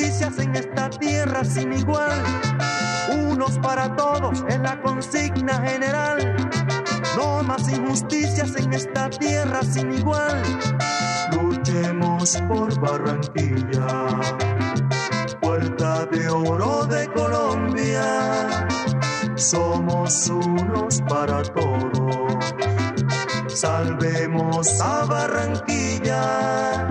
injusticias en esta tierra sin igual. Unos para todos es la consigna general. No más injusticias en esta tierra sin igual. Luchemos por Barranquilla, puerta de oro de Colombia. Somos unos para todos. Salvemos a Barranquilla.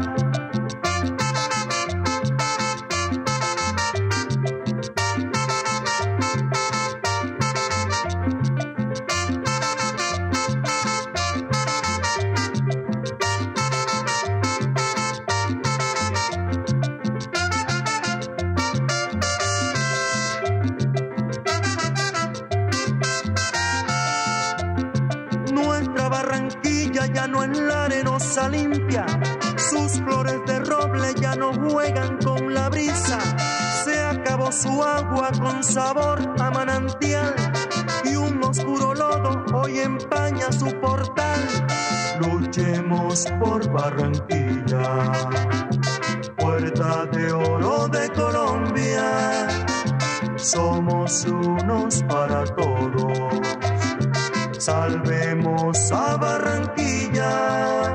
Nuestra Barranquilla ya no es la arenosa limpia, sus flores de roble ya no juegan con la brisa. Se acabó su agua con sabor a manantial y un oscuro lodo hoy empaña su portal. Luchemos por Barranquilla, puerta de oro de Colombia. Somos unos para todos. Salvemos a Barranquilla.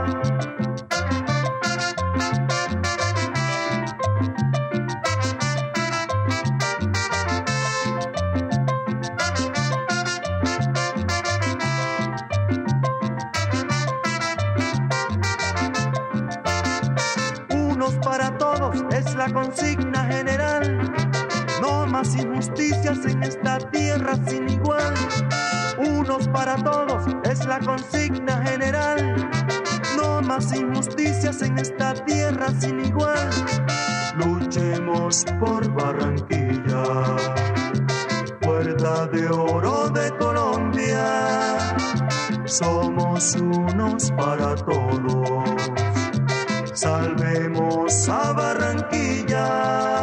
Unos para todos es la consigna general. No más injusticias en esta tierra sin igual. Unos para todos es la consigna general. No más injusticias en esta tierra sin igual. Luchemos por Barranquilla, puerta de oro de Colombia. Somos unos para todos. Salvemos a Barranquilla.